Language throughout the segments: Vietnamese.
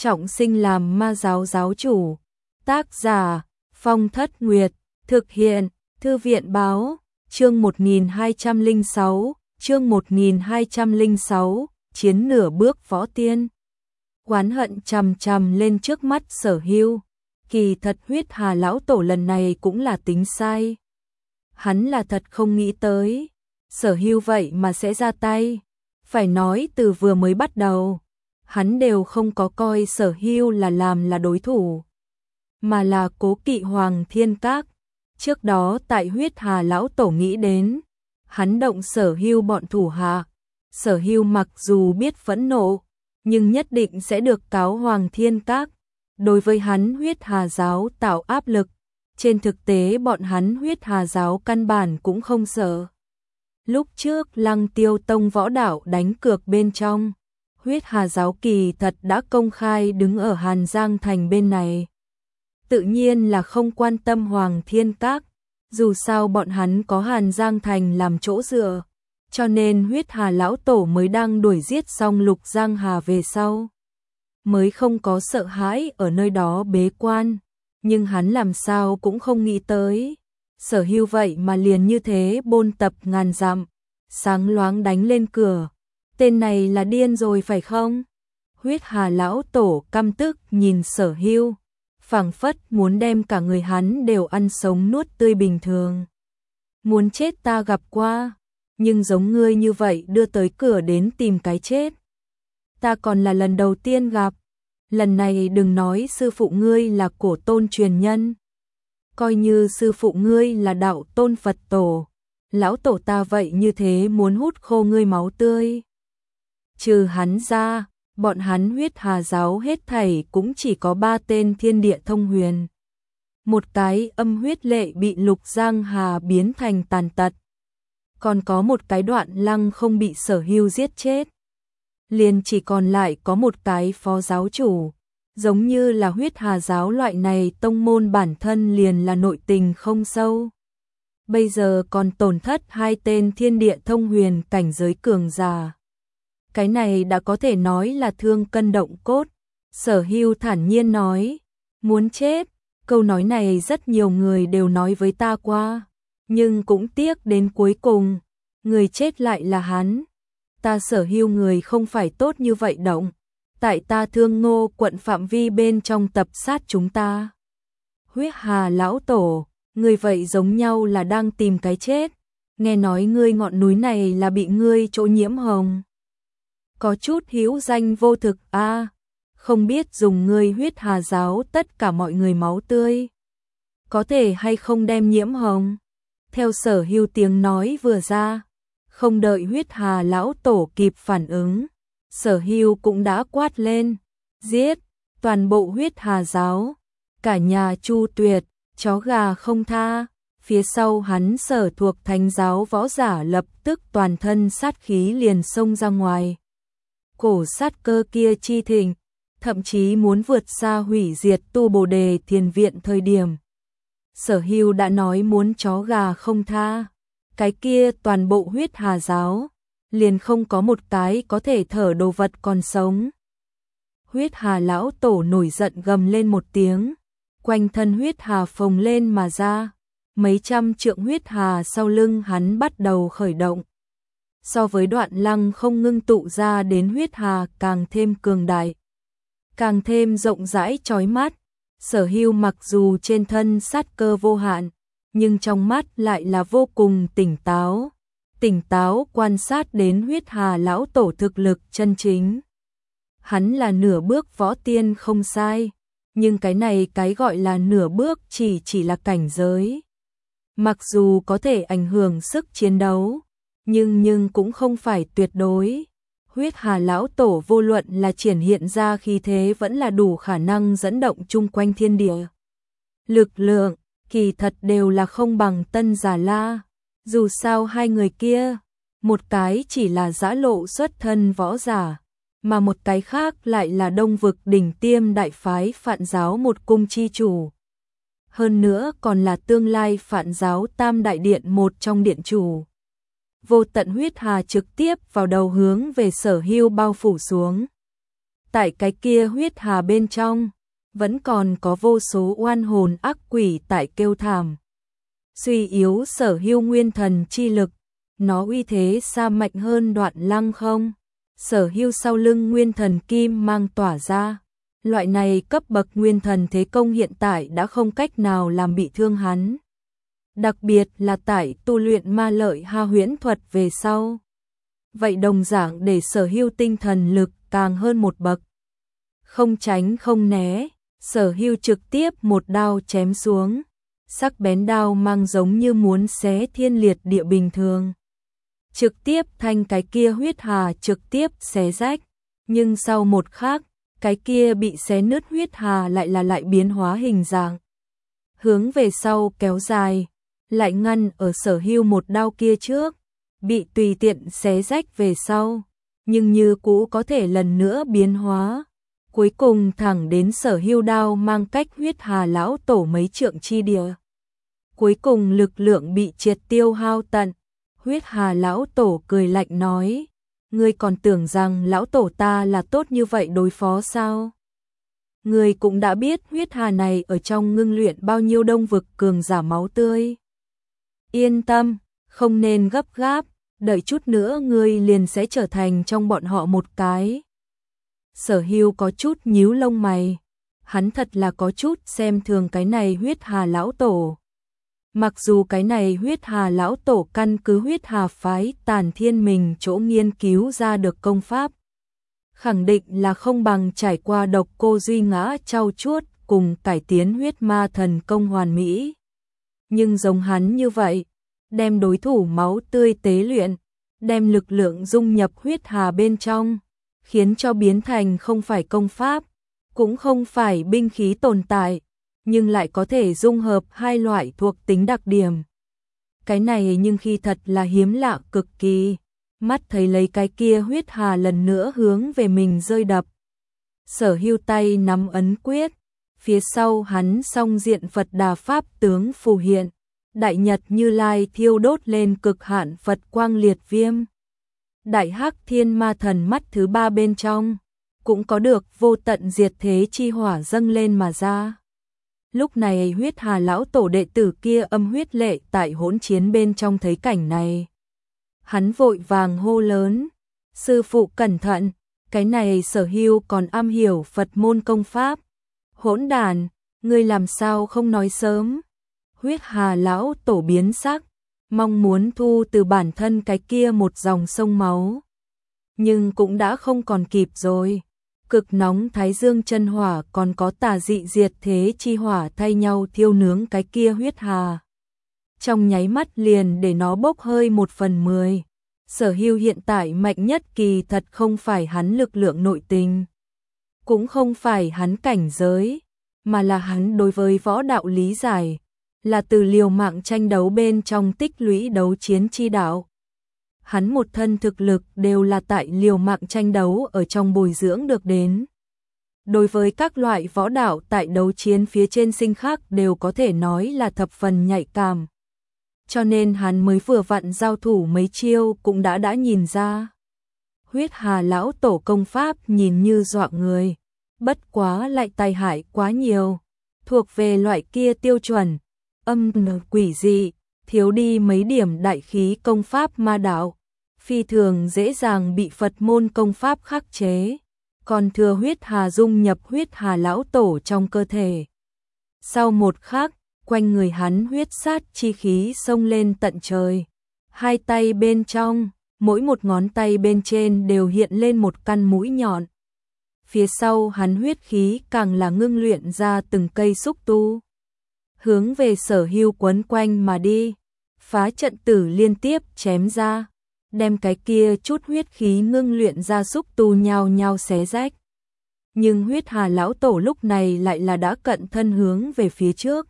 trọng sinh làm ma giáo giáo chủ. Tác giả Phong Thất Nguyệt. Thực hiện Thư viện báo. Chương 1206. Chương 1206. Chiến nửa bước võ tiên. Oán hận chằm chằm lên trước mắt Sở Hưu. Kỳ thật Huyết Hà lão tổ lần này cũng là tính sai. Hắn là thật không nghĩ tới Sở Hưu vậy mà sẽ ra tay. Phải nói từ vừa mới bắt đầu, hắn đều không có coi Sở Hưu là đối thủ, mà là cố kỵ Hoàng Thiên Các. Trước đó tại Huyết Hà lão tổ nghĩ đến, hắn động Sở Hưu bọn thủ hạ. Sở Hưu mặc dù biết phẫn nộ, nhưng nhất định sẽ được cáo Hoàng Thiên Các. Đối với hắn Huyết Hà giáo tạo áp lực, trên thực tế bọn hắn Huyết Hà giáo căn bản cũng không sợ. Lúc trước Lăng Tiêu Tông võ đạo đánh cược bên trong, Huyết Hà giáo kỳ thật đã công khai đứng ở Hàn Giang Thành bên này. Tự nhiên là không quan tâm Hoàng Thiên Các, dù sao bọn hắn có Hàn Giang Thành làm chỗ dựa, cho nên Huyết Hà lão tổ mới đang đuổi giết xong Lục Giang Hà về sau, mới không có sợ hãi ở nơi đó bế quan. Nhưng hắn làm sao cũng không nghĩ tới, Sở Hưu vậy mà liền như thế bôn tập ngàn dặm, sáng loáng đánh lên cửa. Tên này là điên rồi phải không? Huyết Hà lão tổ căm tức nhìn Sở Hưu, phảng phất muốn đem cả người hắn đều ăn sống nuốt tươi bình thường. Muốn chết ta gặp qua, nhưng giống ngươi như vậy đưa tới cửa đến tìm cái chết, ta còn là lần đầu tiên gặp. Lần này đừng nói sư phụ ngươi là cổ tôn truyền nhân, coi như sư phụ ngươi là đạo tôn Phật tổ, lão tổ ta vậy như thế muốn hút khô ngươi máu tươi. Trừ hắn ra, bọn hắn Huyết Hà giáo hết thảy cũng chỉ có 3 tên thiên địa thông huyền. Một cái âm huyết lệ bị Lục Giang Hà biến thành tàn tật, còn có một cái Đoạn Lăng không bị Sở Hưu giết chết. Liền chỉ còn lại có một cái phó giáo chủ. Giống như là Huyết Hà giáo loại này tông môn bản thân liền là nội tình không sâu, bây giờ còn tổn thất 2 tên thiên địa thông huyền cảnh giới cường giả. Cái này đã có thể nói là thương cân động cốt. Sở Hưu thản nhiên nói, muốn chết. Câu nói này rất nhiều người đều nói với ta qua, nhưng cũng tiếc đến cuối cùng, người chết lại là hắn. Ta Sở Hưu người không phải tốt như vậy động. Tại ta Thương Ngô quận phạm vi bên trong tập sát chúng ta. Huyết Hà lão tổ, ngươi vậy giống nhau là đang tìm cái chết. Nghe nói ngươi ngọn núi này là bị ngươi chỗ nhiễm hồng. Có chút hữu danh vô thực a, không biết dùng ngươi Huyết Hà giáo tất cả mọi người máu tươi, có thể hay không đem nhiễm hồng. Theo Sở Hưu tiếng nói vừa ra, không đợi Huyết Hà lão tổ kịp phản ứng, Sở Hưu cũng đã quát lên, giết toàn bộ Huyết Hà giáo, cả nhà Chu Tuyệt, chó gà không tha. Phía sau hắn Sở thuộc Thánh giáo võ giả lập tức toàn thân sát khí liền xông ra ngoài. Cổ sát cơ kia chi thịnh, thậm chí muốn vượt xa hủy diệt Tu Bồ Đề Thiền viện thời điểm. Sở Hưu đã nói muốn chó gà không tha, cái kia toàn bộ Huyết Hà giáo liền không có một cái có thể thở đồ vật còn sống. Huyết Hà lão tổ nổi giận gầm lên một tiếng, quanh thân huyết hà phồng lên mà ra, mấy trăm trượng huyết hà sau lưng hắn bắt đầu khởi động. So với Đoạn Lăng không ngưng tụ ra đến huyết hà càng thêm cường đại, càng thêm rộng rãi chói mắt. Sở Hưu mặc dù trên thân sát cơ vô hạn, nhưng trong mắt lại là vô cùng tỉnh táo quan sát đến Huyết Hà lão tổ thực lực chân chính. Hắn là nửa bước võ tiên không sai, nhưng cái này cái gọi là nửa bước chỉ là cảnh giới. Mặc dù có thể ảnh hưởng sức chiến đấu, nhưng cũng không phải tuyệt đối. Huyết Hà lão tổ vô luận là triển hiện ra khí thế vẫn là đủ khả năng dẫn động chung quanh thiên địa. Lực lượng, kỳ thật đều là không bằng Tân Già La. Dù sao hai người kia, một cái chỉ là giã lộ xuất thân võ giả, mà một cái khác lại là Đông vực đỉnh tiêm đại phái Phạn giáo một cung chi chủ. Hơn nữa còn là tương lai Phạn giáo Tam đại điện một trong điện chủ. Vô tận huyết hà trực tiếp vào đầu hướng về Sở Hưu bao phủ xuống. tại cái kia huyết hà bên trong, vẫn còn có vô số oan hồn ác quỷ tại kêu thảm. Suy yếu Sở Hưu nguyên thần chi lực, nó uy thế xa mạnh hơn Đoạn Lăng không? Sở Hưu sau lưng nguyên thần kim mang tỏa ra. Loại này cấp bậc nguyên thần thế công hiện tại đã không cách nào làm bị thương hắn. Đặc biệt là tại tu luyện ma lợi ha huyễn thuật về sau. Vậy đồng dạng để Sở Hưu tinh thần lực càng hơn một bậc. Không tránh không né, Sở Hưu trực tiếp một đao chém xuống. Sắc bén đao mang giống như muốn xé thiên liệt địa bình thường. Trực tiếp thanh cái kia huyết hà trực tiếp xé rách. Nhưng sau một khắc, cái kia bị xé nứt huyết hà lại biến hóa hình dạng. Hướng về sau kéo dài, lại ngăn ở Sở Hưu một đao kia trước, bị tùy tiện xé rách về sau, nhưng như cũ có thể lần nữa biến hóa. Cuối cùng thẳng đến Sở Hưu đao mang cách huyết hà lão tổ mấy trượng chi địa. Cuối cùng lực lượng bị triệt tiêu hao tận. Huyết hà lão tổ cười lạnh nói, ngươi còn tưởng rằng lão tổ ta là tốt như vậy đối phó sao? Ngươi cũng đã biết huyết hà này ở trong ngưng luyện bao nhiêu đông vực cường giả máu tươi. Yên tâm, không nên gấp gáp, đợi chút nữa ngươi liền sẽ trở thành trong bọn họ một cái. Sở Hưu có chút nhíu lông mày, hắn thật là có chút xem thường cái này huyết hà lão tổ. Mặc dù cái này huyết hà lão tổ căn cứ huyết hà phái Tàn Thiên mình chỗ nghiên cứu ra được công pháp, khẳng định là không bằng trải qua độc cô duy ngã trau chuốt cùng cải tiến huyết ma thần công hoàn mỹ. Nhưng giống hắn như vậy, đem đối thủ máu tươi tế luyện, đem lực lượng dung nhập huyết hà bên trong, khiến cho biến thành không phải công pháp, cũng không phải binh khí tồn tại, nhưng lại có thể dung hợp hai loại thuộc tính đặc điểm. Cái này nhưng khi thật là hiếm lạ cực kỳ. Mắt thấy lấy cái kia huyết hà lần nữa hướng về mình rơi đập. Sở Hưu tay nắm ấn quyết, phía sau hắn song diện Phật Đà Pháp tướng phù hiện, Đại Nhật Như Lai thiêu đốt lên cực hạn Phật quang liệt viêm. Đại Hắc Thiên Ma Thần mắt thứ ba bên trong, cũng có được vô tận diệt thế chi hỏa dâng lên mà ra. Lúc này huyết hà lão tổ đệ tử kia âm huyết lệ tại hỗn chiến bên trong thấy cảnh này. Hắn vội vàng hô lớn, sư phụ cẩn thận, cái này Sở Hưu còn am hiểu Phật môn công pháp. Hỗn đàn, ngươi làm sao không nói sớm? Huyết hà lão tổ biến sắc, mong muốn thu từ bản thân cái kia một dòng sông máu. Nhưng cũng đã không còn kịp rồi. Cực nóng thái dương chân hỏa còn có tà dị diệt thế chi hỏa thay nhau thiêu nướng cái kia huyết hà. Trong nháy mắt liền để nó bốc hơi 1/10. Sở Hưu hiện tại mạnh nhất kỳ thật không phải hắn lực lượng nội tình, cũng không phải hắn cảnh giới, mà là hắn đối với võ đạo lý giải, là từ liều mạng tranh đấu bên trong tích lũy đấu chiến chi đạo. Hắn một thân thực lực đều là tại liều mạng tranh đấu ở trong bồi dưỡng được đến. Đối với các loại võ đạo tại đấu chiến phía trên sinh khác đều có thể nói là thập phần nhạy cảm. Cho nên hắn mới vừa vặn giao thủ mấy chiêu cũng đã nhìn ra. Huyết hà lão tổ công pháp nhìn như dọa người, bất quá lại tai hại quá nhiều, thuộc về loại kia tiêu chuẩn, âm quỷ dị, thiếu đi mấy điểm đại khí công pháp ma đạo, phi thường dễ dàng bị Phật môn công pháp khắc chế, còn thừa huyết hà dung nhập huyết hà lão tổ trong cơ thể. Sau một khắc, quanh người hắn huyết sát chi khí xông lên tận trời. Hai tay bên trong, mỗi một ngón tay bên trên đều hiện lên một căn mũi nhọn. Phía sau hắn huyết khí càng là ngưng luyện ra từng cây xúc tu, hướng về Sở Hưu quấn quanh mà đi. Phá trận tử liên tiếp chém ra, đem cái kia chút huyết khí ngưng luyện ra xúc tu nhao nhao xé rách. Nhưng huyết hà lão tổ lúc này lại là đã cận thân hướng về phía trước.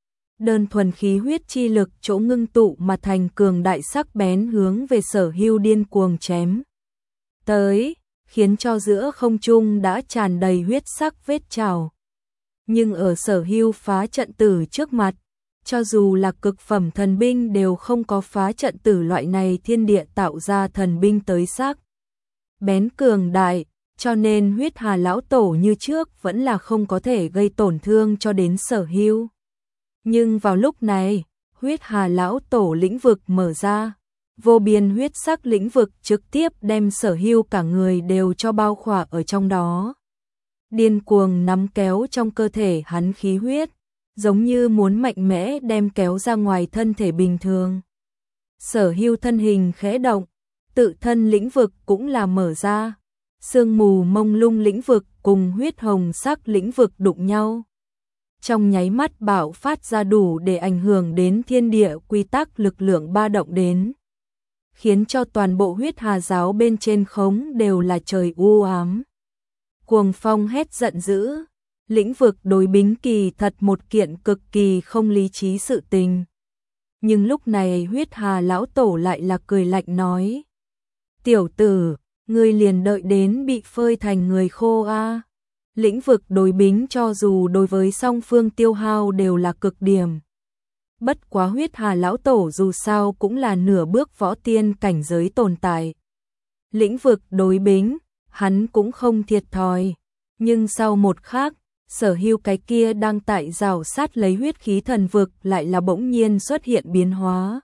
Đơn thuần khí huyết chi lực chỗ ngưng tụ mà thành cường đại sắc bén hướng về Sở Hưu điên cuồng chém tới, khiến cho giữa không trung đã tràn đầy huyết sắc vết trào. Nhưng ở Sở Hưu phá trận tử trước mặt, cho dù là cực phẩm thần binh đều không có phá trận tử loại này thiên địa tạo ra thần binh tới sắc bén cường đại, cho nên huyết hà lão tổ như trước vẫn là không có thể gây tổn thương cho đến Sở Hưu. Nhưng vào lúc này, huyết hà lão tổ lĩnh vực mở ra, vô biên huyết sắc lĩnh vực trực tiếp đem Sở Hưu cả người đều cho bao khỏa ở trong đó. Điên cuồng nắm kéo trong cơ thể hắn khí huyết, giống như muốn mạnh mẽ đem kéo ra ngoài thân thể bình thường. Sở Hưu thân hình khẽ động, tự thân lĩnh vực cũng là mở ra, sương mù mông lung lĩnh vực cùng huyết hồng sắc lĩnh vực đụng nhau. Trong nháy mắt bạo phát ra đủ để ảnh hưởng đến thiên địa quy tắc lực lượng ba động đến, khiến cho toàn bộ huyết hà giáo bên trên khống đều là trời u ám. Cuồng phong hét giận dữ, lĩnh vực đối bính kỳ thật một kiện cực kỳ không lý trí sự tình. Nhưng lúc này huyết hà lão tổ lại là cười lạnh nói: tiểu tử, ngươi liền đợi đến bị phơi thành người khô a. Lĩnh vực đối bính cho dù đối với song phương tiêu hao đều là cực điểm. Bất quá huyết hà lão tổ dù sao cũng là nửa bước võ tiên cảnh giới tồn tại. Lĩnh vực đối bính, hắn cũng không thiệt thòi. Nhưng sau một khắc, Sở Hưu cái kia đang tại rào sát lấy huyết khí thần vực lại là bỗng nhiên xuất hiện biến hóa.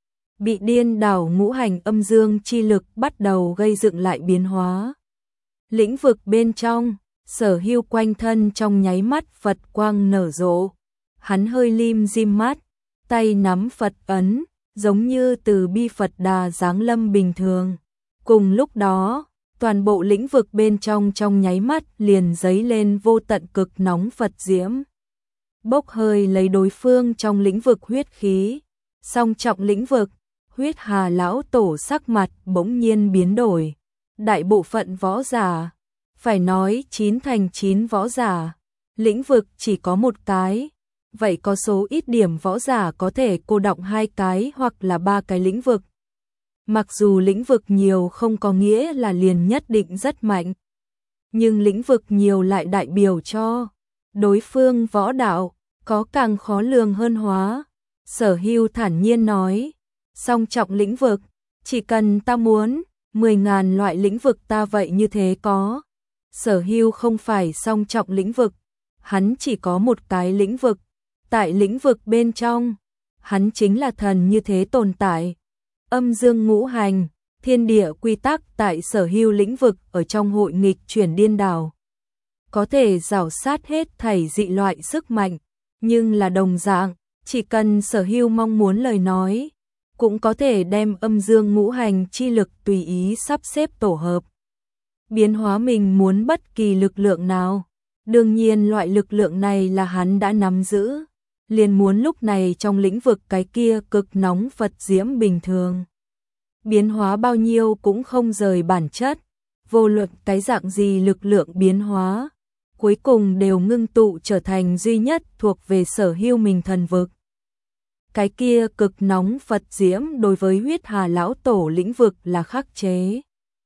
Bị điên đảo ngũ hành âm dương chi lực bắt đầu gây dựng lại biến hóa. Lĩnh vực bên trong, Sở Hưu quanh thân trong nháy mắt Phật quang nở rộ. Hắn hơi lim dim mắt, tay nắm Phật ấn, giống như từ bi Phật Đà giáng lâm bình thường. Cùng lúc đó, toàn bộ lĩnh vực bên trong nháy mắt liền dấy lên vô tận cực nóng Phật diễm. Bốc hơi lấy đối phương trong lĩnh vực huyết khí, song trọng lĩnh vực, huyết hà lão tổ sắc mặt bỗng nhiên biến đổi. Đại bộ phận võ giả, phải nói 9 thành 9 võ giả, lĩnh vực chỉ có một cái, vậy có số ít điểm võ giả có thể cô đọng 2 cái hoặc là 3 cái lĩnh vực. Mặc dù lĩnh vực nhiều không có nghĩa là liền nhất định rất mạnh, nhưng lĩnh vực nhiều lại đại biểu cho đối phương võ đạo có càng khó lường hơn hóa. Sở Hưu thản nhiên nói, song trọng lĩnh vực, chỉ cần ta muốn, 10.000 loại lĩnh vực ta vậy như thế có. Sở Hưu không phải song trọng lĩnh vực, hắn chỉ có một cái lĩnh vực, tại lĩnh vực bên trong, hắn chính là thần như thế tồn tại. Âm dương ngũ hành, thiên địa quy tắc tại Sở Hưu lĩnh vực ở trong hội nghịch chuyển điên đảo. Có thể rảo sát hết thảy dị loại sức mạnh, nhưng là đồng dạng, chỉ cần Sở Hưu mong muốn lời nói, cũng có thể đem âm dương ngũ hành chi lực tùy ý sắp xếp tổ hợp. Biến hóa mình muốn bất kỳ lực lượng nào. Đương nhiên loại lực lượng này là hắn đã nắm giữ. Liền muốn lúc này trong lĩnh vực cái kia cực nóng Phật diễm bình thường. Biến hóa bao nhiêu cũng không rời bản chất. Vô luận cái dạng gì lực lượng biến hóa, cuối cùng đều ngưng tụ trở thành duy nhất thuộc về Sở Hưu mình thần vực. Cái kia cực nóng Phật diễm đối với huyết hà lão tổ lĩnh vực là khắc chế.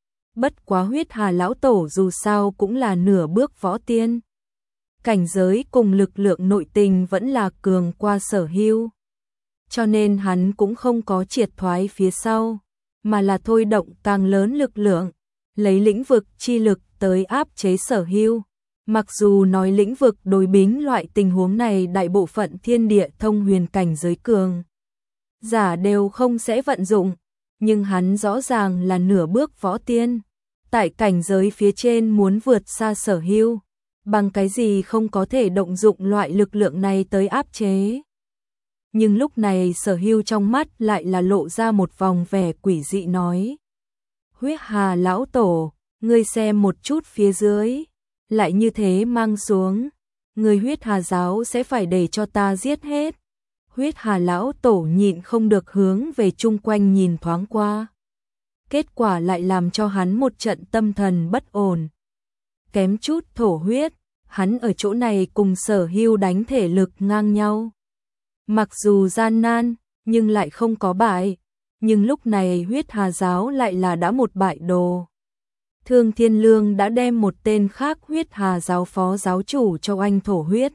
Bất quá huyết hà lão tổ dù sao cũng là nửa bước võ tiên. Cảnh giới cùng lực lượng nội tình vẫn là cường qua Sở Hưu. Cho nên hắn cũng không có triệt thoái phía sau, mà là thôi động càng lớn lực lượng, lấy lĩnh vực chi lực tới áp chế Sở Hưu. Mặc dù nói lĩnh vực đối bính loại tình huống này đại bộ phận thiên địa thông huyền cảnh giới cường giả đều không sẽ vận dụng, nhưng hắn rõ ràng là nửa bước võ tiên. Tại cảnh giới phía trên muốn vượt xa Sở Hưu, bằng cái gì không có thể động dụng loại lực lượng này tới áp chế. Nhưng lúc này Sở Hưu trong mắt lại là lộ ra một vòng vẻ quỷ dị nói: huyết hà lão tổ, ngươi xem một chút phía dưới, lại như thế mang xuống, người huyết hà giáo sẽ phải để cho ta giết hết. Huyết hà lão tổ nhịn không được hướng về chung quanh nhìn thoáng qua. Kết quả lại làm cho hắn một trận tâm thần bất ổn. Kém chút thổ huyết, hắn ở chỗ này cùng Sở Hưu đánh thể lực ngang nhau. Mặc dù gian nan, nhưng lại không có bại. Nhưng lúc này huyết hà giáo lại là đã một bại đồ. Thương Thiên Lương đã đem một tên khác huyết hà giáo phó giáo chủ cho anh thổ huyết.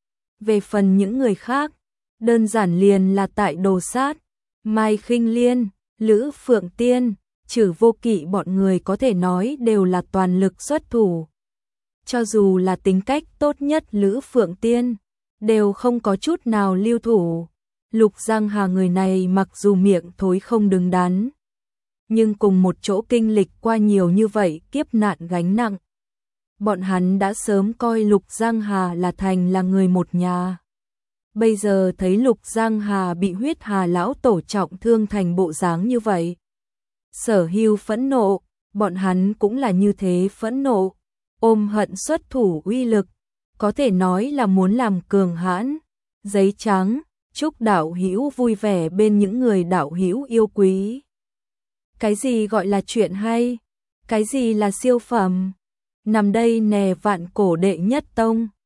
Về phần những người khác, đơn giản liền là tại đồ sát, Mai Khinh Liên, Lữ Phượng Tiên, Trừ Vô Kỵ bọn người có thể nói đều là toàn lực xuất thủ. Cho dù là tính cách tốt nhất Lữ Phượng Tiên, đều không có chút nào lưu thủ. Lục Giang Hà người này mặc dù miệng thối không đứng đắn, nhưng cùng một chỗ kinh lịch qua nhiều như vậy kiếp nạn gánh nặng. Bọn hắn đã sớm coi Lục Giang Hà là thành là người một nhà. Bây giờ thấy Lục Giang Hà bị Huyết Hà lão tổ trọng thương thành bộ dáng như vậy. Sở Hưu phẫn nộ, bọn hắn cũng là như thế phẫn nộ, ôm hận xuất thủ uy lực, có thể nói là muốn làm cường hãn. Giấy trắng, chúc đạo hữu vui vẻ bên những người đạo hữu yêu quý. Cái gì gọi là chuyện hay? Cái gì là siêu phẩm? Nằm đây nè Vạn Cổ đệ nhất tông.